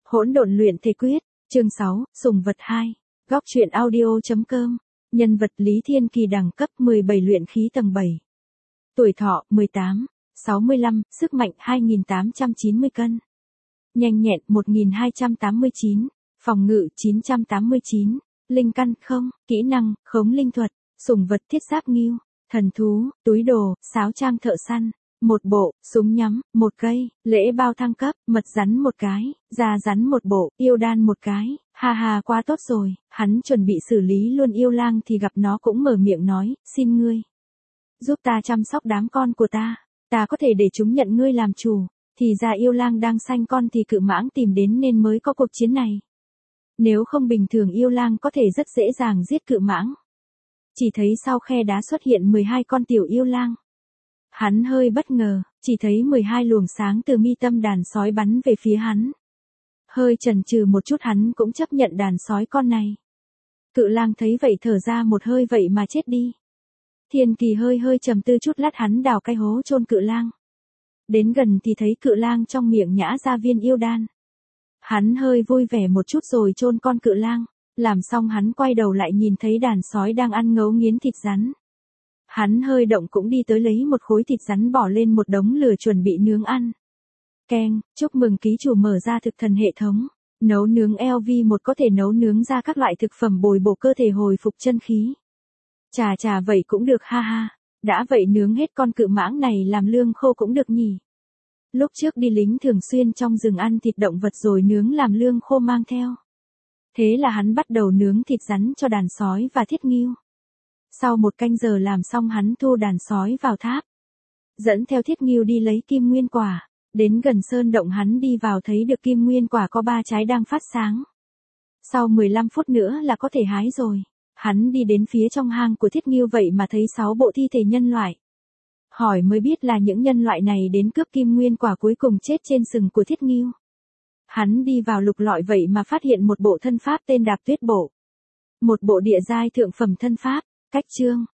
Hỗn độn luyện thể quyết, chương 6, sùng vật 2. Góc truyện audio.com. Nhân vật Lý Thiên Kỳ đẳng cấp 17 luyện khí tầng 7. Tuổi thọ 18, 65, sức mạnh 2890 cân. Nhanh nhẹn 1289, phòng ngự 989, linh căn không, kỹ năng, khống linh thuật, sùng vật thiết giáp ngưu, thần thú, túi đồ, sáo trang thợ săn. Một bộ, súng nhắm, một cây, lễ bao thăng cấp, mật rắn một cái, da rắn một bộ, yêu đan một cái, ha ha quá tốt rồi, hắn chuẩn bị xử lý luôn yêu lang thì gặp nó cũng mở miệng nói, xin ngươi. Giúp ta chăm sóc đám con của ta có thể để chúng nhận ngươi làm chủ, thì ra yêu lang đang sanh con thì cự mãng tìm đến nên mới có cuộc chiến này. Nếu không bình thường yêu lang có thể rất dễ dàng giết cự mãng. Chỉ thấy sau khe đá xuất hiện 12 con tiểu yêu lang. Hắn hơi bất ngờ, chỉ thấy 12 luồng sáng từ mi tâm đàn sói bắn về phía hắn. Hơi chần chừ một chút hắn cũng chấp nhận đàn sói con này. Cự lang thấy vậy thở ra một hơi vậy mà chết đi. Thiên Kỳ hơi trầm tư chút lát hắn đào cái hố chôn cự lang. Đến gần thì thấy cự lang trong miệng nhả ra viên yêu đan. Hắn hơi vui vẻ một chút rồi chôn con cự lang. Làm xong hắn quay đầu lại nhìn thấy đàn sói đang ăn ngấu nghiến thịt rắn. Hắn hơi động cũng đi tới lấy một khối thịt rắn bỏ lên một đống lửa chuẩn bị nướng ăn. Keng, chúc mừng ký chủ mở ra thực thần hệ thống. Nấu nướng LV1 có thể nấu nướng ra các loại thực phẩm bồi bổ cơ thể hồi phục chân khí. Chà vậy cũng được ha ha. Đã vậy nướng hết con cự mãng này làm lương khô cũng được nhỉ. Lúc trước đi lính thường xuyên trong rừng ăn thịt động vật rồi nướng làm lương khô mang theo. Thế là hắn bắt đầu nướng thịt rắn cho đàn sói và thiết ngưu. Sau 1 canh giờ làm xong hắn thu đàn sói vào tháp. Dẫn theo thiết ngưu đi lấy kim nguyên quả. Đến gần sơn động hắn đi vào thấy được kim nguyên quả có 3 trái đang phát sáng. Sau 15 phút nữa là có thể hái rồi. Hắn đi đến phía trong hang của thiết ngưu vậy mà thấy 6 bộ thi thể nhân loại. Hỏi mới biết là những nhân loại này đến cướp kim nguyên quả cuối cùng chết trên sừng của thiết ngưu. Hắn đi vào lục lọi vậy mà phát hiện một bộ thân pháp tên Đạp Tuyết Bộ. Một bộ địa giai thượng phẩm thân pháp. Cách chương,